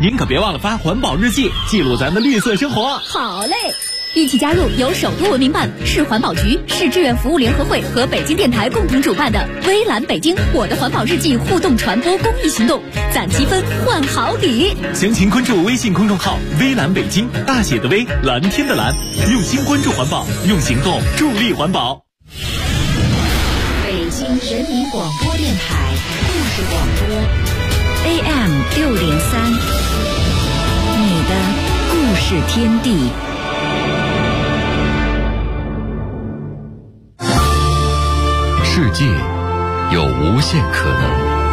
您可别忘了发环保日记，记录咱的绿色生活。 好嘞，一起加入由首都文明办、市环保局、市志愿服务联合会和北京电台共同主办的微蓝北京我的环保日记互动传播公益行动，攒积分换好礼。 详情关注微信公众号微蓝北京，大写的微，蓝天的蓝，用心关注环保，用行动助力环保。 北京人民广播电台故事广播 AM603，你的故事天地。 世界有无限可能，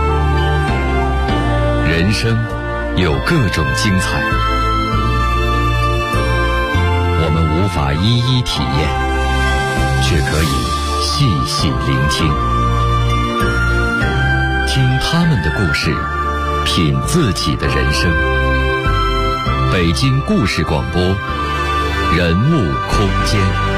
人生有各种精彩，我们无法一一体验，却可以细细聆听，听他们的故事，品自己的人生。北京故事广播，人物空间。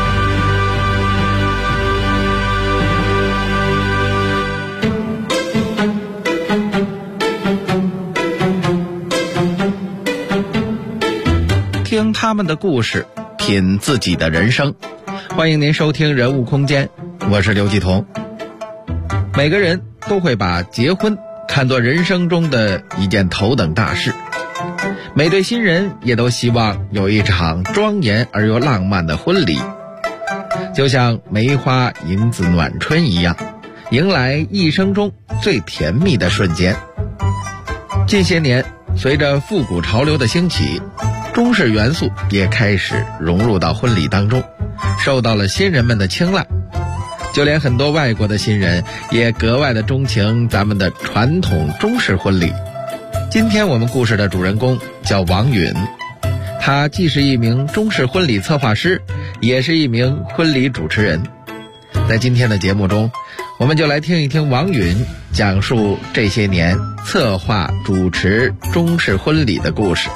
听他们的故事，品自己的人生。欢迎您收听人物空间，我是刘继彤。每个人都会把结婚看作人生中的一件头等大事，每对新人也都希望有一场庄严而又浪漫的婚礼，就像梅花迎子暖春一样，迎来一生中最甜蜜的瞬间。近些年，随着复古潮流的兴起，中式元素也开始融入到婚礼当中，受到了新人们的青睐。就连很多外国的新人也格外的钟情咱们的传统中式婚礼。今天我们故事的主人公叫王允，他既是一名中式婚礼策划师，也是一名婚礼主持人。在今天的节目中，我们就来听一听王允讲述这些年策划主持中式婚礼的故事。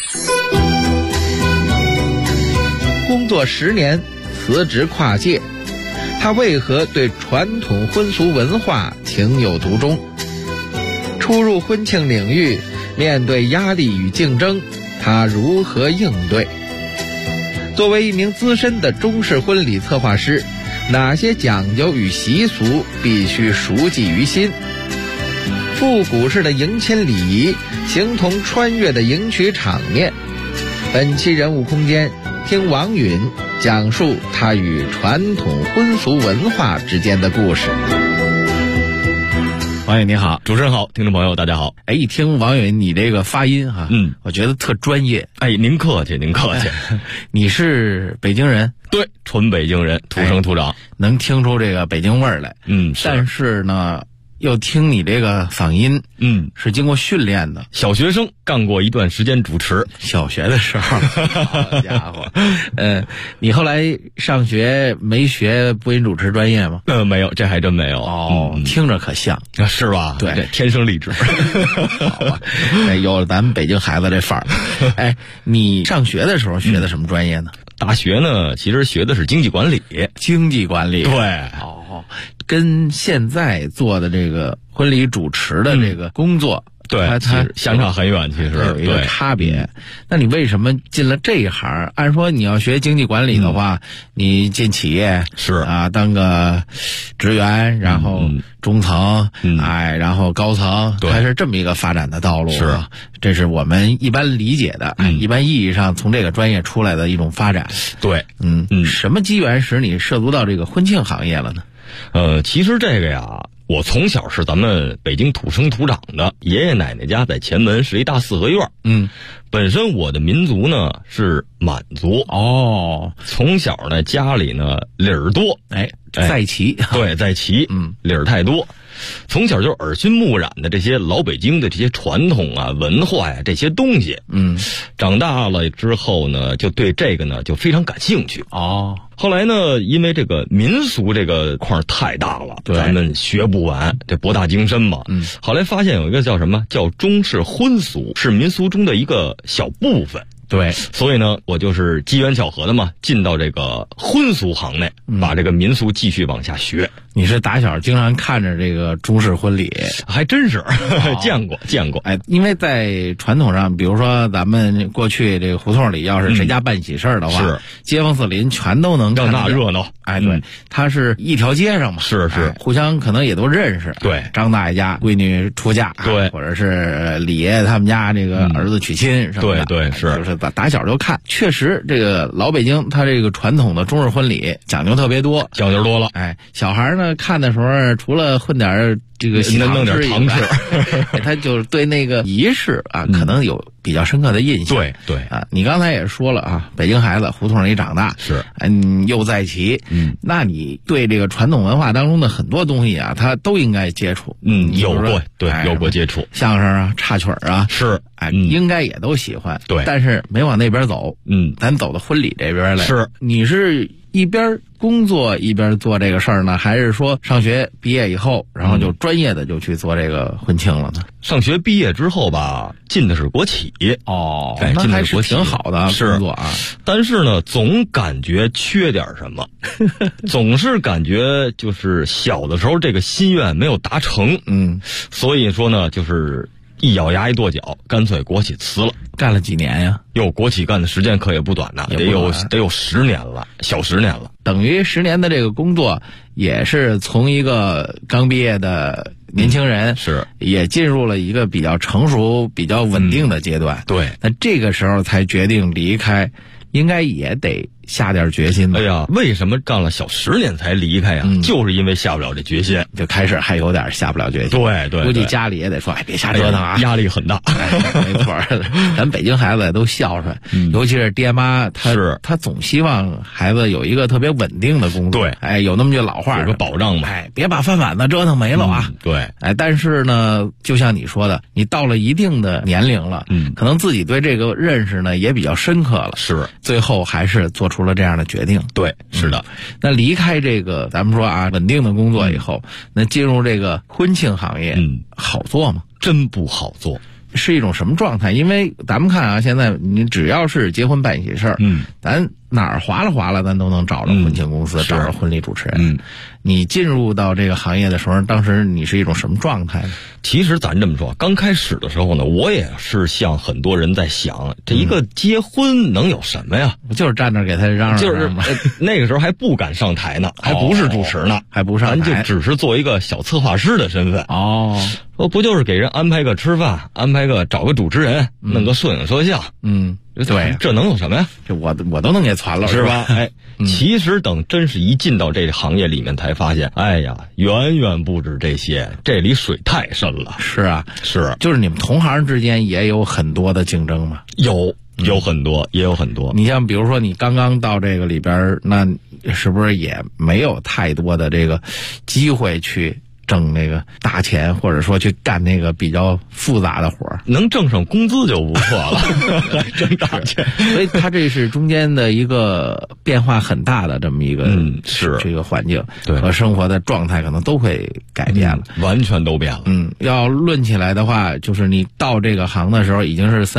工作10年，辞职跨界，他为何对传统婚俗文化情有独钟？初入婚庆领域，面对压力与竞争，他如何应对？作为一名资深的中式婚礼策划师，哪些讲究与习俗必须熟记于心？复古式的迎亲礼仪形同穿越的迎娶场面。本期人物空间，听王允讲述他与传统婚俗文化之间的故事。王允你好。 主持人好，听众朋友大家好。 一听王允你这个发音我觉得特专业。 您客气您客气。 你是北京人？ 对，纯北京人，土生土长， 能听出这个北京味儿来。但是呢又听你这个嗓音，是经过训练的。 小学生干过一段时间主持， 小学的时候，好家伙，你后来上学没学播音主持专业吗？ 没有，这还真没有。 听着可像， 是吧？ 对， 天生丽质。 好吧，有了咱们北京孩子这范儿。你上学的时候学的什么专业呢？ 大学呢，其实学的是经济管理。 经济管理， 对。 跟现在做的这个婚礼主持的这个工作， 对，它相差很远，其实有一个差别。那你为什么进了这一行？按说你要学经济管理的话，你进企业是当个职员，然后中层，然后高层，它是这么一个发展的道路。 是， 这是我们一般理解的，一般意义上从这个专业出来的一种发展。 对， 什么机缘使你涉足到这个婚庆行业了呢？ 其实这个呀，我从小是咱们北京土生土长的，爷爷奶奶家在前门是一大4合院。本身我的民族呢是满族。从小呢家里呢理儿多， 在旗， 对，在旗，理儿太多。从小就耳熏目染的这些老北京的这些传统啊、文化呀、这些东西。长大了之后呢，就对这个呢就非常感兴趣。后来呢，因为这个民俗这个块太大了，咱们学不完，这博大精深嘛。后来发现有一个叫什么，叫中式婚俗，是民俗中的一个小部分。 对， 所以呢，我就是机缘巧合的嘛，进到这个婚俗行内，把这个民俗继续往下学。 你是打小经常看着这个中式婚礼？ 还真是见过。 哎，因为在传统上，比如说咱们过去这个胡同里，要是谁家办喜事儿的话， 是街坊四邻全都能看让那热闹。 哎，对，它是一条街上嘛， 是互相可能也都认识。 对， 张大爷家闺女出嫁， 对， 或者是李爷爷他们家这个儿子娶亲什么的， 对，是， 就是打小就看。确实，这个老北京它这个传统的中式婚礼讲究特别多， 讲究多了。 哎，小孩呢看的时候，除了混点这个弄点糖吃， 他就是对那个仪式啊，可能有比较深刻的印象。 对啊，你刚才也说了啊，北京孩子胡同里长大， 是又在齐，那你对这个传统文化当中的很多东西啊，他都应该接触。 有过，对，有过接触， 相声啊，插曲啊， 是， 应该也都喜欢。 对， 但是没往那边走，咱走到婚礼这边来。 是， 你是一边工作一边做这个事儿呢，还是说上学毕业以后，然后就专业的就去做这个婚庆了呢？ 上学毕业之后吧，进的是国企。 哦， 那还是挺好的工作啊。 但是呢，总感觉缺点什么，总是感觉就是小的时候这个心愿没有达成。所以说呢，就是一咬牙一跺脚，干脆国企辞了。 干了几年呀？ 国企干的时间可也不短呐，得有10年了，小10年了。 等于10年的这个工作，也是从一个刚毕业的年轻人， 是也进入了一个比较成熟、比较稳定的阶段。 对， 那这个时候才决定离开，应该也得下点决心吧。 哎呀，为什么干了小10年才离开呀？就是因为下不了这决心， 就开始还有点下不了决心。 对， 估计家里也得说，别瞎折腾啊， 压力很大。 没错，咱北京孩子都孝顺，尤其是爹妈，他总希望孩子有一个特别稳定的工作。 对， 哎，有那么句老话， 有个保障嘛。 哎，别把饭碗子折腾没了啊。 对， 哎，但是呢，就像你说的，你到了一定的年龄了，可能自己对这个认识呢也比较深刻了。 是， 最后还是做出了这样的决定。 对，是的。 那离开这个咱们说啊稳定的工作以后，那进入这个婚庆行业，好做吗？ 真不好做。 是一种什么状态？因为咱们看啊，现在你只要是结婚办喜事儿，咱哪儿划拉，咱都能找着婚庆公司，找着婚礼主持人。你进入到这个行业的时候，当时你是一种什么状态呢？ 其实咱这么说，刚开始的时候呢，我也是像很多人在想，这一个结婚能有什么呀？ 就是站那给他嚷嚷， 就是那个时候还不敢上台呢，还不是主持呢， 还不上台， 咱就只是做一个小策划师的身份。 说不就是给人安排个吃饭，安排个找个主持人，弄个摄影摄像， 对， 这能有什么呀？ 这我都能给传了， 是吧？哎，其实等真是一进到这个行业里面，才发现，哎呀，远远不止这些，这里水太深了。 是啊， 是， 就是你们同行之间也有很多的竞争嘛？ 有很多，也有很多。 你像比如说你刚刚到这个里边，那是不是也没有太多的这个机会去挣那个大钱，或者说去干那个比较复杂的活儿？ 能挣上工资就不错了，挣大钱。 所以它这是中间的一个变化很大的这么一个是这个环境对和生活的状态可能都会改变了， 完全都变了。 要论起来的话，就是你到这个行的时候已经是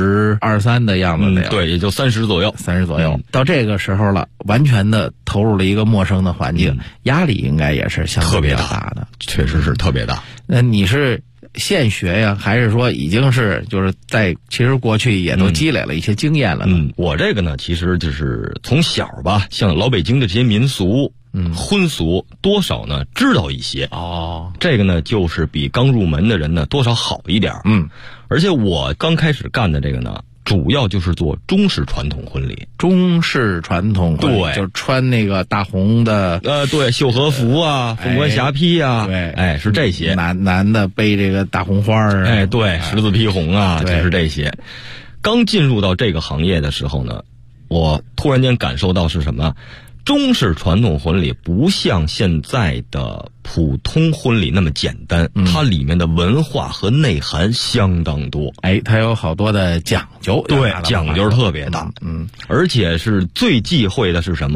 32、33的样子了， 对，也就30左右 ，30左右。到这个时候了，完全的投入了一个陌生的环境，压力应该也是相对比较大的。 确实是特别大。 那你是现学呀，还是说已经是就是在其实过去也都积累了一些经验了呢？ 我这个呢，其实就是从小吧，像老北京的这些民俗、婚俗，多少呢知道一些。这个呢，就是比刚入门的人呢多少好一点。而且我刚开始干的这个呢，主要就是做中式传统婚礼。 中式传统婚礼，对，就是穿那个大红的， 对，绣和服啊，凤冠霞帔啊， 对， 哎，是这些。 男的背这个大红花儿， 哎，对，十字披红啊，就是这些。刚进入到这个行业的时候呢，我突然间感受到是什么？中式传统婚礼不像现在的普通婚礼那么简单，它里面的文化和内涵相当多。 哎，它有好多的讲究， 对，讲究特别大。而且是最忌讳的是什么？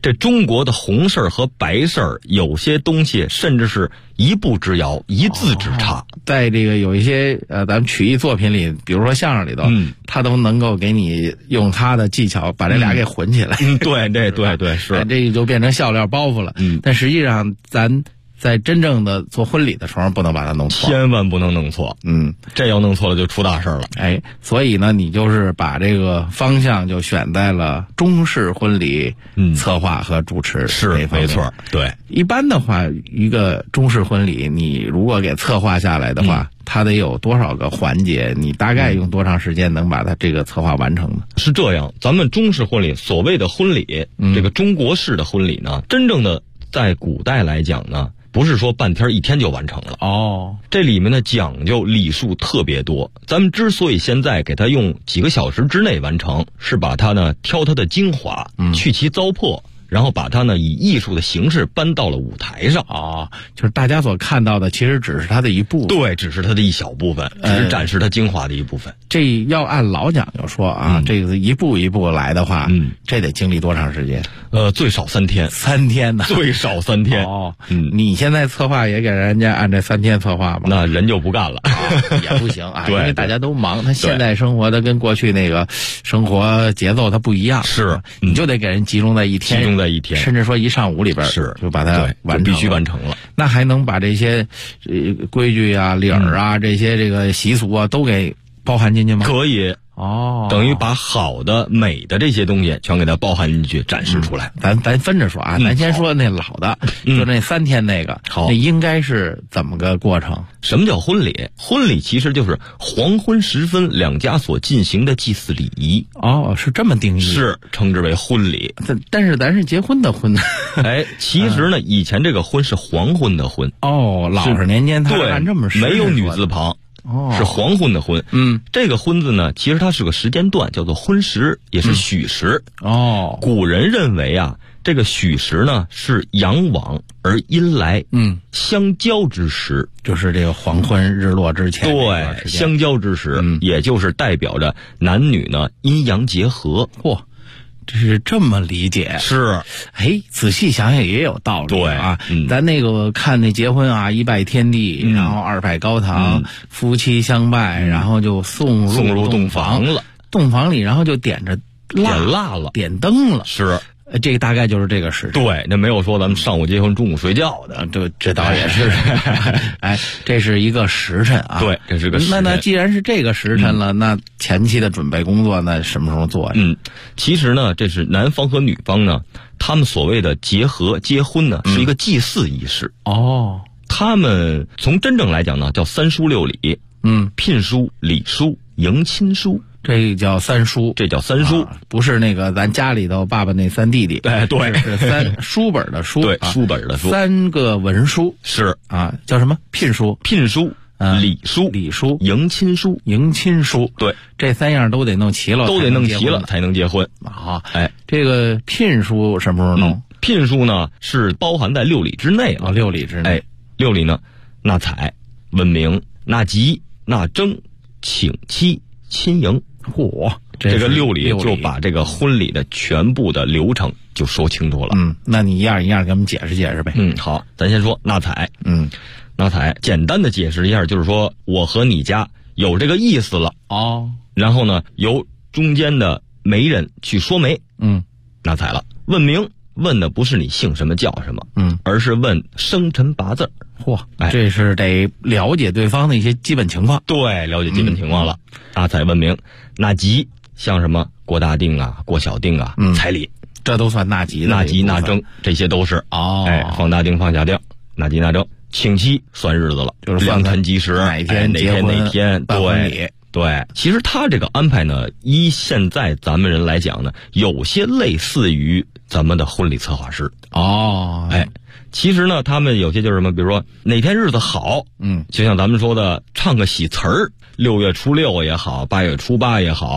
这中国的红事儿和白事儿，有些东西甚至是一步之遥，一字之差。 在这个有一些咱们曲艺作品里，比如说相声里头，他都能够给你用他的技巧把这俩给混起来。 对，是， 这就变成笑料包袱了。但实际上咱在真正的做婚礼的时候，不能把它弄错， 千万不能弄错。这要弄错了就出大事了。 所以呢，你就是把这个方向就选在了中式婚礼策划和主持是没错。对， 一般的话，一个中式婚礼，你如果给策划下来的话，它得有多少个环节？你大概用多长时间能把它这个策划完成呢？ 是这样，咱们中式婚礼，所谓的婚礼，这个中国式的婚礼呢，真正的在古代来讲呢，不是说半天一天就完成了。这里面呢讲究礼数特别多。咱们之所以现在给它用几个小时之内完成，是把它呢挑它的精华，去其糟粕，然后把它呢以艺术的形式搬到了舞台上。 就是大家所看到的其实只是它的一部分。 对，只是它的一小部分，只是展示它精华的一部分。 这要按老讲究说啊，这个一步一步来的话，这得经历多长时间？ 最少3天。 3天呢？ 最少3天。 你现在策划也给人家按这3天策划吗？ 那人就不干了。 也不行啊，因为大家都忙，他现在生活的跟过去那个生活节奏它不一样。 是， 你就得给人集中在一天，甚至说一上午里边是就把它完成， 必须完成了。 那还能把这些规矩啊、理儿啊、这些这个习俗啊都给包含进去吗？ 可以。等于把好的、美的这些东西全给它包含进去，展示出来。 咱分着说啊，咱先说那老的，就那3天那个，那应该是怎么个过程？ 什么叫婚礼？婚礼其实就是黄昏时分两家所进行的祭祀礼仪。 是这么定义？ 是，称之为婚礼。 但是咱是结婚的婚。 其实呢，以前这个婚是黄昏的婚。 老实年间他按这么说， 没有女字旁。是黄昏的昏。这个昏字呢，其实它是个时间段，叫做昏时，也是戌时。古人认为啊，这个戌时呢是阳往而阴来，相交之时， 就是这个黄昏日落之前。 对，相交之时，也就是代表着男女呢阴阳结合。 这是这么理解。 是， 仔细想想也有道理啊。咱那个看那结婚啊，一拜天地，然后二拜高堂，夫妻相拜，然后就送入洞房了。 洞房里，然后就点蜡了，点灯了。 是。 这个大概就是这个时辰。 对，那没有说咱们上午结婚中午睡觉的。 这倒也是。这是一个时辰啊。 对，这是个时辰。 那既然是这个时辰了，那前期的准备工作呢，什么时候做呀？ 其实呢，这是男方和女方呢，他们所谓的结婚呢，是一个祭祀仪式。他们从真正来讲呢，叫3书6礼。聘书、礼书、迎亲书。 这叫3书，不是那个咱家里头爸爸那3弟弟。 对， 是书本的书。 对，书本的书。 3个文书是啊，叫什么？聘书、礼书、迎亲书。对，这3样都得弄齐了， 才能结婚。 这个聘书什么时候弄？ 聘书呢是包含在6礼之内了。 6礼之内。 6礼呢，纳采、问名、纳吉、纳征、请妻、亲迎。这个6礼就把这个婚礼的全部的流程就说清楚了。 那你一样一样给我们解释解释呗。 好，咱先说纳采。纳采简单的解释一下，就是说我和你家有这个意思了。然后呢，由中间的媒人去说媒。纳采了。问名，问的不是你姓什么叫什么，而是问生辰八字。 这是得了解对方的一些基本情况。 对，了解基本情况了。纳采问名，纳吉，像什么过大定啊、过小定啊、彩礼， 这都算纳吉的。 纳吉、纳征，这些都是。放大定、放小定，纳吉、纳征。请期算日子了， 就是良辰吉时， 哪天哪天，对。其实他这个安排呢，依现在咱们人来讲呢，有些类似于咱们的婚礼策划师。其实呢，他们有些就是什么，比如说哪天日子好，就像咱们说的唱个喜词儿，6月初6也好，8月初8也好，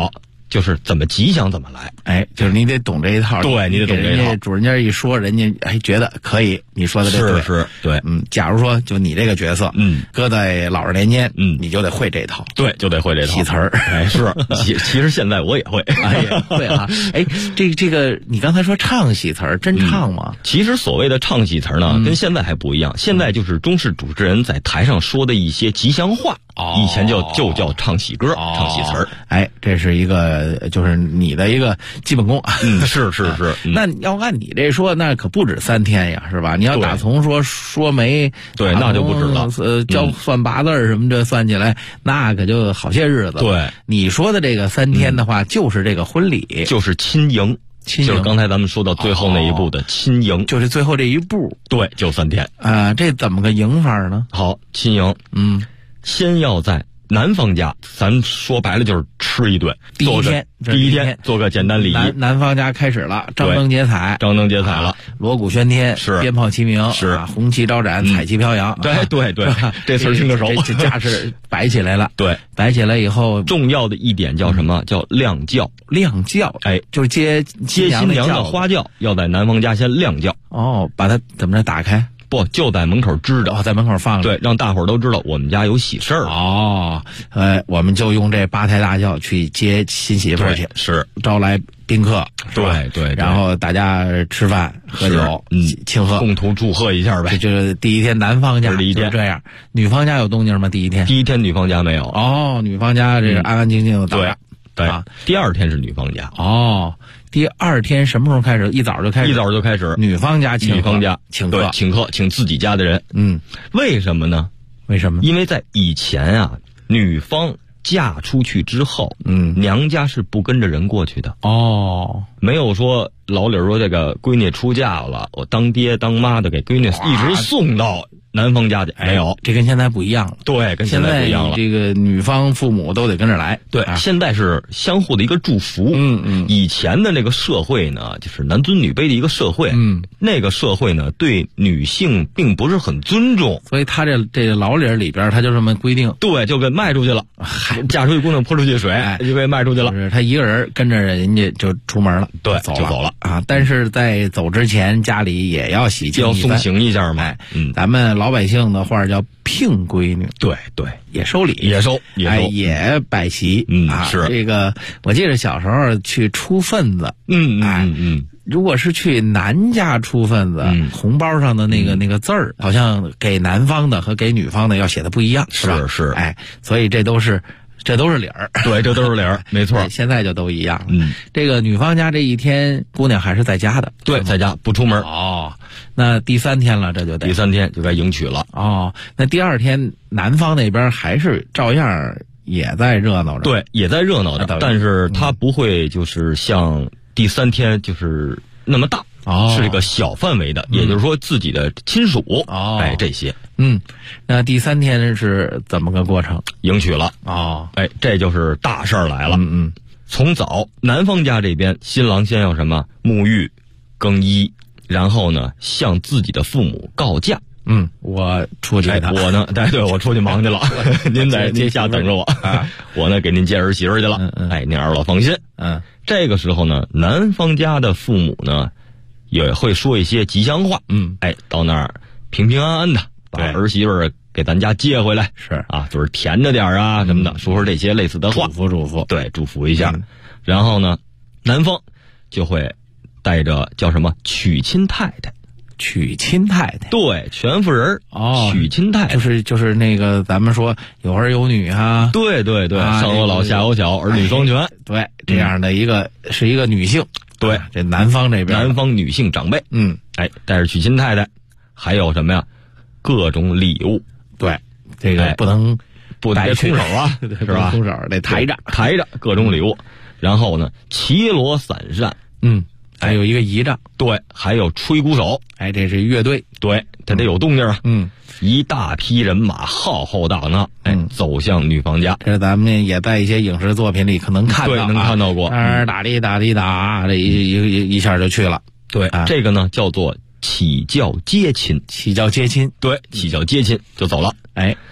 就是怎么吉祥怎么来。 哎，就是你得懂这一套。 对，你得懂这一套。 主人家一说，人家还觉得可以，你说的这对。 是，对。 假如说就你这个角色，搁在老二年间，你就得会这套。 对，就得会这套。 戏词儿， 哎，是。其实现在我也会。 哎呀，对啊。哎，这个，你刚才说唱戏词儿，真唱吗？ 其实所谓的唱戏词儿呢，跟现在还不一样。现在就是中式主持人在台上说的一些吉祥话。以前就叫唱喜歌，唱喜词儿。 哎，这是一个就是你的一个基本功。 是。 那要按你这说，那可不止3天呀，是吧？你要打从说媒， 对，那就不止了。 教算八字什么这算起来，那可就好些日子。 对， 你说的这个3天的话，就是这个婚礼， 就是亲迎。就是刚才咱们说到最后那一步的亲迎， 就是最后这一步。 对，就3天。 这怎么个迎法呢？ 好，亲迎，先要在男方家，咱说白了就是吃一顿。第一天做个简单礼仪。 男方家开始了，张灯结彩了， 锣鼓喧天， 是鞭炮齐鸣， 是红旗招展，彩旗飘扬。 对，这词儿听得熟。 这架势摆起来了。 对， 摆起来以后， 重要的一点叫什么？叫亮轿。 亮轿， 哎， 就是接新娘的花轿，要在男方家先亮轿。 把它怎么着打开？ 不，就在门口支着。 在门口放着。 对，让大伙儿都知道我们家有喜事儿。 我们就用这8抬大轿去接新媳妇儿去， 是招来宾客。 对， 然后大家吃饭喝酒，庆贺， 共同祝贺一下呗。 就是第一天男方家就这样，女方家有动静吗？第一天女方家没有。 女方家这个安安静静的打。 对，第2天是女方家。 第2天什么时候开始？一早就开始。女方家请客， 请自己家的人。为什么呢？因为在以前啊，女方嫁出去之后，娘家是不跟着人过去的。没有说老李说这个闺女出嫁了，我当爹当妈的给闺女一直送到男方家去，没有。 这跟现在不一样了。 对，跟现在不一样了。 这个女方父母都得跟着来。 对，现在是相互的一个祝福。以前的那个社会呢，就是男尊女卑的一个社会。那个社会呢，对女性并不是很尊重， 所以他这个老理里边，他就这么规定。 对，就给卖出去了。嫁出去姑娘泼出去水，就给卖出去了。 就是他一个人跟着人家就出门了。 对， 就走了啊！但是在走之前，家里也要喜庆， 要送行一下嘛。 咱们老百姓的话叫聘闺女。 对， 也收礼， 也收， 也摆席。 是这个。我记得小时候去出份子。如果是去男家出份子，红包上的那个字儿，好像给男方的和给女方的要写的不一样，是吧？ 是。 所以这都是理儿。 对，这都是理儿，没错。 现在就都一样了。这个女方家这一天，姑娘还是在家的。 对，在家不出门。 那第3天了，这就得。 第3天就该迎娶了。 那第2天，男方那边还是照样也在热闹着。 对，也在热闹着，但是他不会就是像第3天就是那么大。是一个小范围的，也就是说自己的亲属。这些。 那第3天是怎么个过程？ 迎娶了。这就是大事儿来了。从早男方家这边，新郎先要什么？沐浴、更衣，然后呢向自己的父母告假。 我出去我呢，对，我出去忙去了。您下等着我。我呢给您接儿媳妇去了。您二老放心。这个时候呢，男方家的父母呢也会说一些吉祥话。到那儿平平安安的把儿媳妇给咱家接回来。 是啊，就是甜着点啊什么的，说这些类似的话， 祝福。 对，祝福一下。然后呢，男方就会带着叫什么娶亲太太。对，全妇人。娶亲太太就是那个咱们说有儿有女啊。 对，上有老下有小，儿女双全。 对，这样的是一个女性。 对， 这男方这边， 男方女性长辈。带着娶亲太太，还有什么呀？各种礼物。对，这个不能带空手啊，是吧？ 空手得抬着各种礼物。然后呢，齐锣散扇。 还有一个仪仗。 对，还有吹鼓手。 这是乐队。 对，他得有动静啊。一大批人马浩浩荡荡，走向女方家。 这是咱们也在一些影视作品里可能看到。 对，能看到过。 打哩打哩打，这一下就去了。 对，这个呢叫做起轿接亲。 起轿接亲。 对，起轿接亲就走了。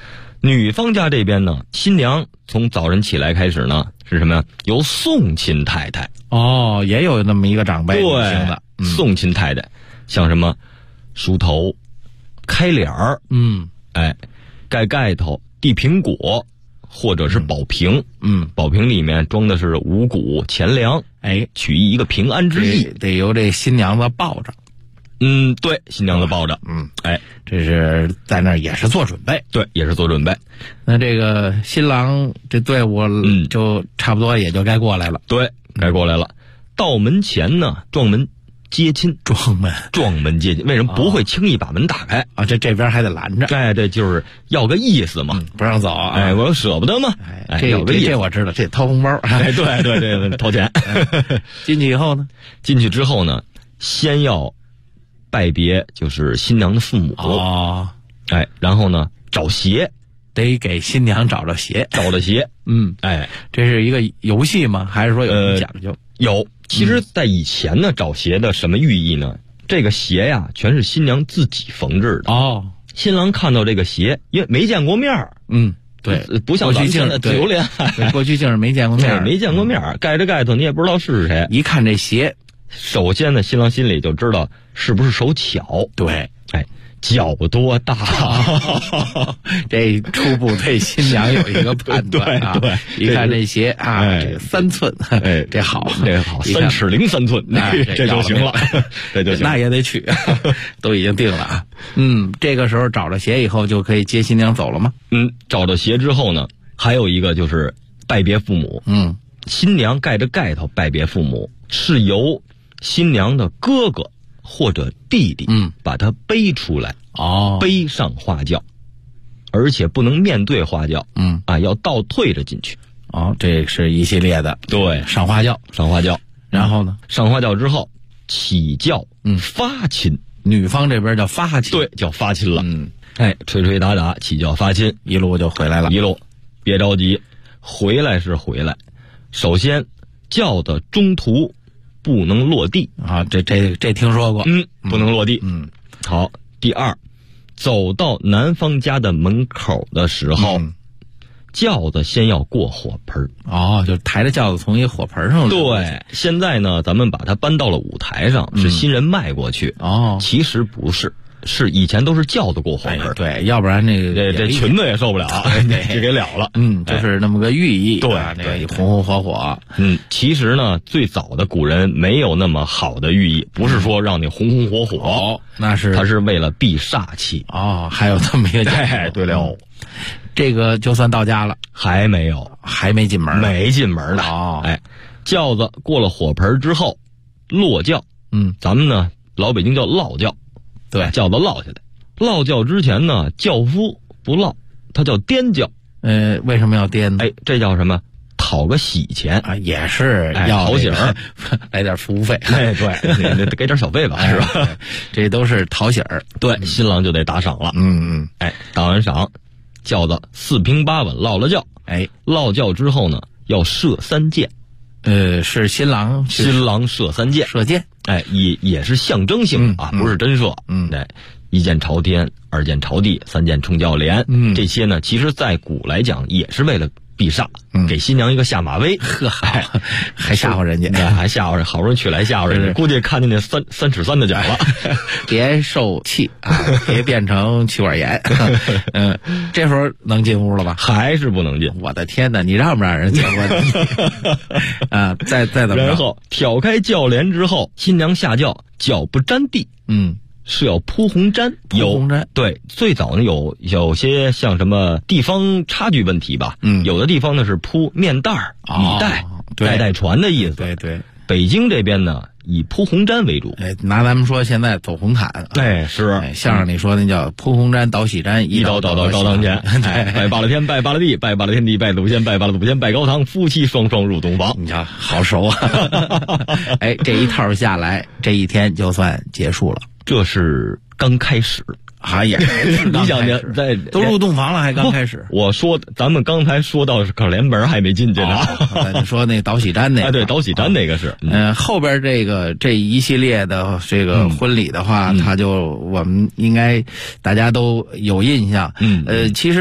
女方家这边呢，新娘从早晨起来开始呢，是什么呀？由送亲太太。 哦，也有那么一个长辈对的， 送亲太太，像什么梳头、开脸儿，盖盖头、递苹果，或者是宝瓶，宝瓶里面装的是五谷钱粮，取一个平安之意， 得由这新娘子抱着。 对，新娘子抱着， 这是在那儿也是做准备， 对，也是做准备。 那这个新郎这队伍，就差不多也就该过来了， 对，该过来了。到门前呢，撞门接亲， 撞门接亲。为什么不会轻易把门打开啊？这边还得拦着， 对，就是要个意思嘛， 不让走啊。 我舍不得嘛， 这我知道，这掏红包， 对，掏钱。 进去以后呢？ 进去之后呢，先要拜别，就是新娘的父母。然后呢，找鞋， 得给新娘找着鞋， 这是一个游戏吗？还是说有什么讲究？ 有。其实在以前呢，找鞋的什么寓意呢？这个鞋呀，全是新娘自己缝制的。新郎看到这个鞋，因为没见过面儿， 对， 不像咱们现在自由恋爱， 过去竟是没见过面， 没见过面，盖着盖头你也不知道是谁。 一看这鞋， 首先呢，新郎心里就知道是不是手巧。 对， 脚多大？ 这初步对新娘有一个判断啊。 对， 一看这鞋啊，这3寸，这好 ，3尺03寸，这就行了，这就行。 那也得娶，都已经定了啊。这个时候找着鞋以后就可以接新娘走了吗？ 找着鞋之后呢，还有一个就是拜别父母。新娘盖着盖头拜别父母，是由新娘的哥哥或者弟弟，把他背出来，背上花轿，而且不能面对花轿，要倒退着进去。 这是一系列的， 对， 上花轿，然后呢， 上花轿之后起轿，发亲， 女方这边叫发亲， 对，叫发亲了。吹吹打打，起轿发亲， 一路就回来了。 一路别着急，回来是回来，首先轿的中途不能落地啊，这听说过， 不能落地。好，第二，走到男方家的门口的时候，轿子先要过火盆。 就抬着轿子从一个火盆上。 对，现在呢，咱们把它搬到了舞台上，是新人迈过去。其实不是。是以前都是轿子过火盆， 对，要不然这裙子也受不了，就给了了。 就是那么个寓意。 对， 这个红红火火。 其实呢，最早的古人没有那么好的寓意，不是说让你红红火火， 那是他是为了避煞气。 还有这么一个讲究。 对了， 这个就算到家了， 还没有， 还没进门， 没进门呢。轿子过了火盆之后，落轿。咱们呢，老北京叫落轿。对，轿子落下来。落轿之前呢，轿夫不落，他叫颠轿。 为什么要颠呢？ 这叫什么？讨个喜钱啊，也是要讨喜儿， 来点服务费。 对，你给点小费吧，是吧？ 这都是讨喜儿。 对，新郎就得打赏了。打完赏，轿子4平8稳落了轿。落轿之后呢，要射3箭。 是新郎射3箭， 射箭。 也是象征性啊，不是真射。1箭朝天，2箭朝地，3箭冲轿帘。这些呢，其实在古来讲也是为了避煞，给新娘一个下马威。 还吓唬人家， 还吓唬人，好不容易娶来吓唬人家，估计看见那3尺3的脚了。 别受气啊，别变成气管炎。这时候能进屋了吧？ 还是不能进。 我的天哪，你让不让人进屋？再怎么着？ 然后挑开轿帘之后，新娘下轿，脚不沾地。是要铺红毡，对，最早呢有些像什么地方差距问题吧，有的地方呢是铺面袋儿、米袋、代传的意思。 对， 北京这边呢以铺红毡为主。 拿咱们说现在走红毯， 是相声里说那叫铺红毡倒喜毡，一刀刀到高堂前。 拜罢了天，拜罢了地，拜罢了天地，拜祖先，拜罢了祖先，拜高堂，夫妻双双入洞房。 你瞧，好熟啊！这一套下来，这一天就算结束了。 这是刚开始也你想在都入洞房了还刚开始？ 我说咱们刚才说到可连门还没进去呢。 你说那倒喜毡那个？ 对，倒喜毡那个是。 后边这一系列的这个婚礼的话，它就我们应该大家都有印象。其实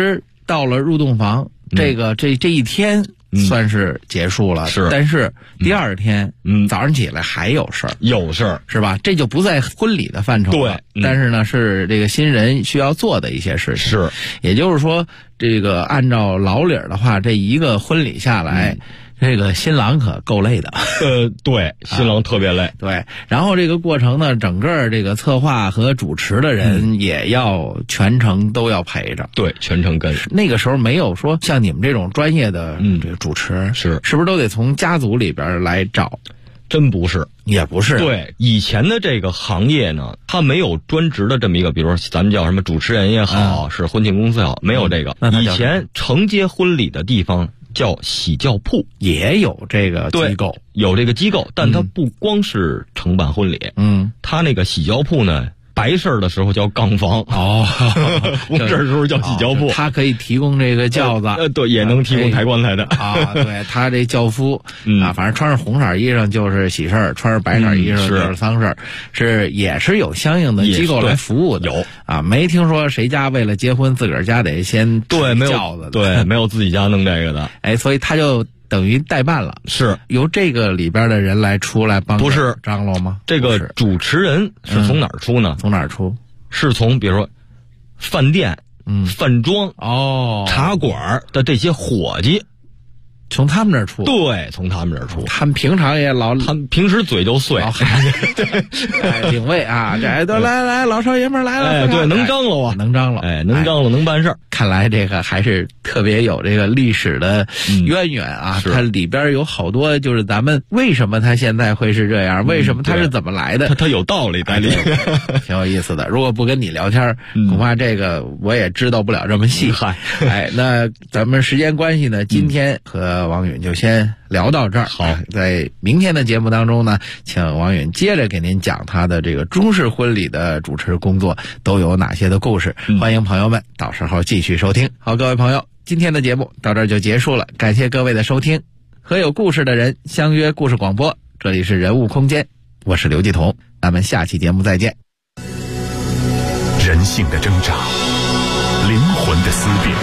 到了入洞房，这一天算是结束了， 是， 但是第二天，早上起来还有事儿，是吧？这就不在婚礼的范畴了， 对， 但是呢，是这个新人需要做的一些事情， 是， 也就是说，这个按照老理儿的话，这一个婚礼下来。这个新郎可够累的， 对，新郎特别累， 对。然后这个过程呢，整个这个策划和主持的人也要全程都要陪着， 对，全程跟。 那个时候没有说像你们这种专业的这个主持，是不是都得从家族里边来找？ 真不是， 也不是。 对，以前的这个行业呢，它没有专职的这么一个，比如说咱们叫什么主持人也好，是婚庆公司也好，没有这个。以前承接婚礼的地方叫喜轿铺， 也有这个机构， 有这个机构，但它不光是承办婚礼，它那个喜轿铺呢，白事儿的时候叫杠房，红事儿时候叫喜轿铺， 它可以提供这个轿子， 对，也能提供抬棺材的啊。对，他这轿夫反正穿上红色衣裳就是喜事儿，穿上白色衣裳就是丧事儿，也是有相应的机构来服务的。 有啊，没听说谁家为了结婚自个儿家得先没有轿子的， 对，没有自己家弄这个的， 哎，所以他就等于代办了， 是由这个里边的人来出来帮， 不是张罗吗？ 这个主持人是从哪儿出呢？ 从哪儿出？ 是从比如说饭店、饭庄、茶馆的这些伙计。 从他们那儿出， 对，从他们这儿出。 他们平常也他们平时嘴就碎， 对，领位啊，这都来，老少爷们来了， 哎，对，能张罗啊， 能张罗， 哎，能张罗，能办事儿。 看来这个还是特别有这个历史的渊源啊，它里边有好多就是咱们为什么它现在会是这样，为什么它是怎么来的， 它有道理在里面， 挺有意思的。如果不跟你聊天，恐怕这个我也知道不了这么细。哎，那咱们时间关系呢，今天和王允就先聊到这儿。 好， 在明天的节目当中呢，请王允接着给您讲他的这个中式婚礼的主持工作都有哪些的故事。欢迎朋友们到时候继续收听。好，各位朋友，今天的节目到这儿就结束了，感谢各位的收听。和有故事的人相约故事广播，这里是人物空间，我是刘继彤，咱们下期节目再见。 人性的挣扎，灵魂的思辨，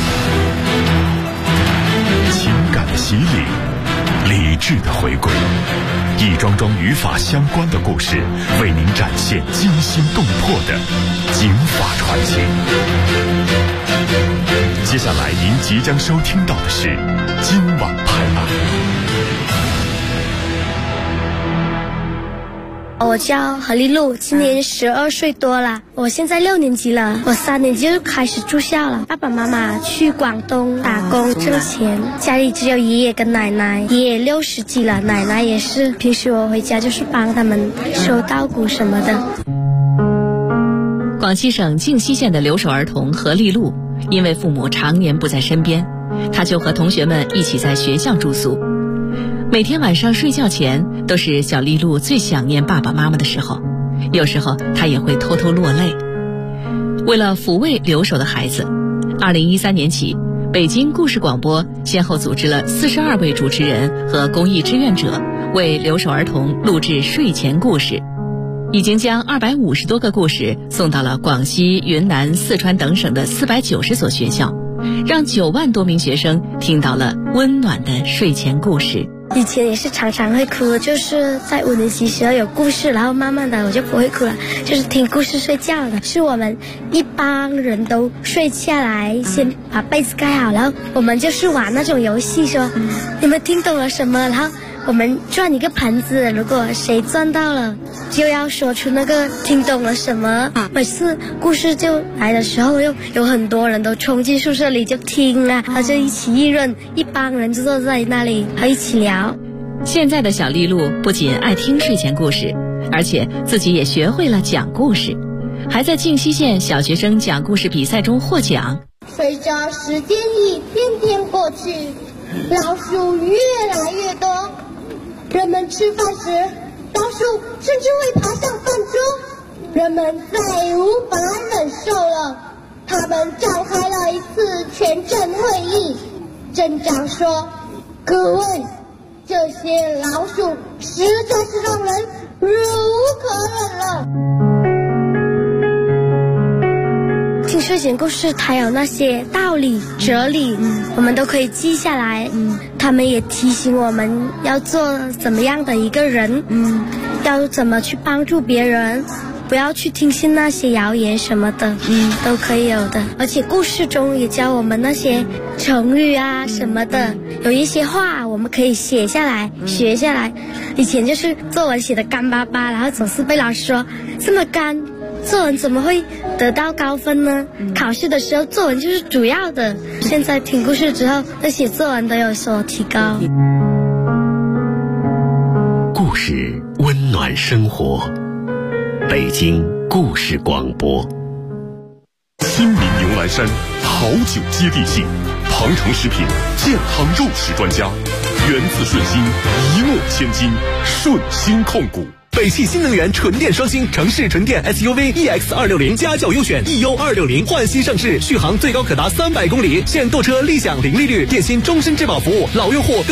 情感的洗礼，理智的回归，一桩桩与法相关的故事，为您展现惊心动魄的警法传奇。接下来您即将收听到的是今晚拍案。 我叫何丽露，今年12岁多了。我现在6年级了，我3年级就开始住校了。爸爸妈妈去广东打工挣钱，家里只有爷爷跟奶奶。爷爷60几了，奶奶也是。平时我回家就是帮他们收稻谷什么的。 广西省靖西县的留守儿童何丽露，因为父母常年不在身边，她就和同学们一起在学校住宿。每天晚上睡觉前都是小丽露最想念爸爸妈妈的时候，有时候她也会偷偷落泪。为了抚慰留守的孩子，2013年起，北京故事广播先后组织了42位主持人和公益志愿者为留守儿童录制睡前故事，已经将250多个故事送到了广西、云南、四川等省的490所学校，让9万多名学生听到了温暖的睡前故事。 以前也是常常会哭，就是在5年级时候有故事，然后慢慢的我就不会哭了，就是听故事睡觉的。是我们一帮人都睡下来，先把被子盖好，然后我们就是玩那种游戏，说你们听懂了什么，然后我们转一个盘子，如果谁转到了就要说出那个听懂了什么。每次故事就来的时候，又有很多人都冲进宿舍里就听啊，然后就一起议论，一帮人就坐在那里和一起聊。 现在的小丽露不仅爱听睡前故事，而且自己也学会了讲故事，还在靖西县小学生讲故事比赛中获奖。 随着时间一天天过去，老鼠越来越多，人们吃饭时，老鼠甚至会爬上饭桌，人们再无法忍受了，他们召开了一次全镇会议。镇长说：“各位，这些老鼠实在是让人忍无可忍了。”听睡前故事它有那些道理哲理，我们都可以记下来。他们也提醒我们要做怎么样的一个人，要怎么去帮助别人，不要去听信那些谣言什么的，都可以有的。而且故事中也教我们那些成语啊什么的，有一些话我们可以写下来学下来。以前就是作文写的干巴巴，然后总是被老师说这么干，作文怎么会得到高分呢？考试的时候作文就是主要的。现在听故事之后，对写作文都有所提高。 故事温暖生活，北京故事广播。 亲民牛栏山好酒接地气，庞城食品健康肉食专家，源自顺心，一诺千金，顺心控股。 北汽新能源纯电双星城市纯电 SUV EX260家轿优选 EU260焕新上市，续航最高可达300公里，现购车立享零利率，电信终身质保服务，老用户